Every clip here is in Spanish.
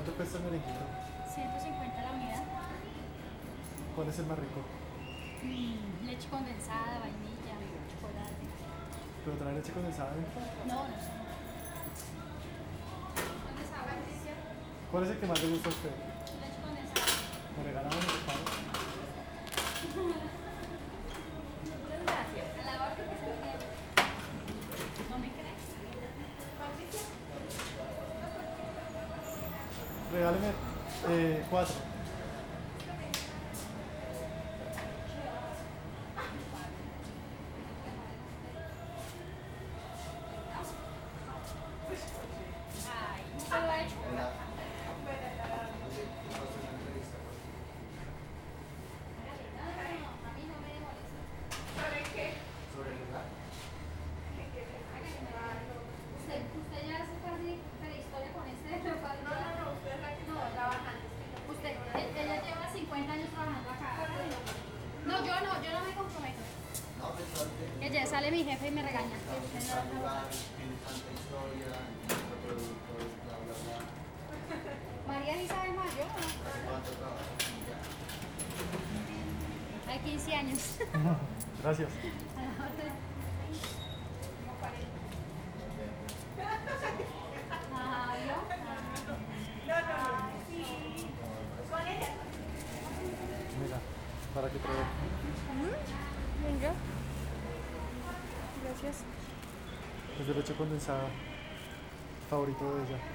¿Cuánto cuesta el merenguito? 150 la unidad. ¿Cuál es el más rico? Leche condensada, vainilla, chocolate. ¿Pero trae leche condensada dentro? No, no sé. ¿Cuál es el que más le gusta a usted? Leche condensada. ¿Me regalaron el pago? Muchas gracias. A la orden que estoy bien. ¿No me crees? Regáleme 4. Ay, ¿se lo ha hecho? A mí no me molesta. Usted ya hace casi prehistoria con este leopardo. No, trabajando. Ella lleva 50 años trabajando acá. No, yo no me comprometo. Que ya sale mi jefe y me regaña. María ni sabe más, yo no. Hay 15 años. Gracias. Ah, ¿vio? Mira, para que pruebe. Venga. Gracias. Es de leche condensada. Favorito de ella.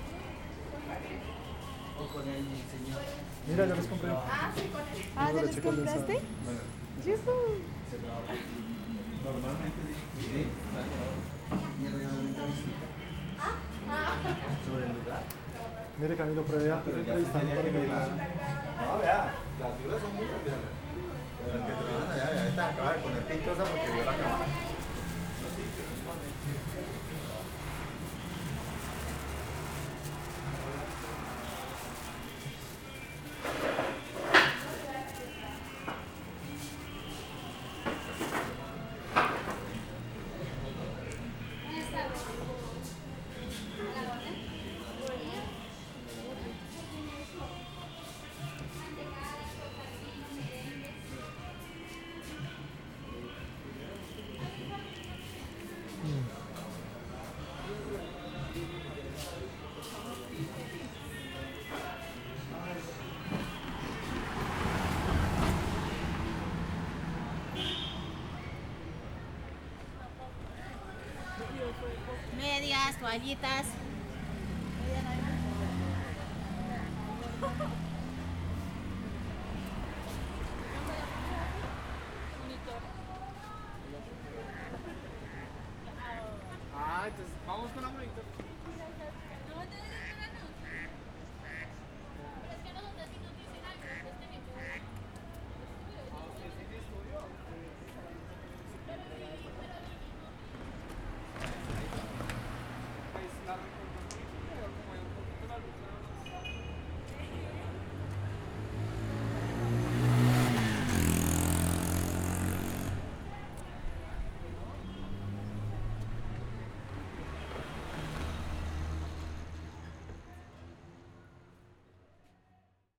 Mira, yo les compré. Ah, Es de ¿ya les leche condensada. compraste? Yujú. Normalmente sí, sobre el lugar. Mire, Camilo, pruebe antes de entrevistarme para que me diga. No, vea, las figuras son muy grandes. Las que trabajan allá, ya esta acaba de poner picosa porque vio la cámara. Buenas tardes. ¿A la orden? Mantecadas, tortas, merengues. Medias, toallitas. Ah, entonces vamos con la monitor.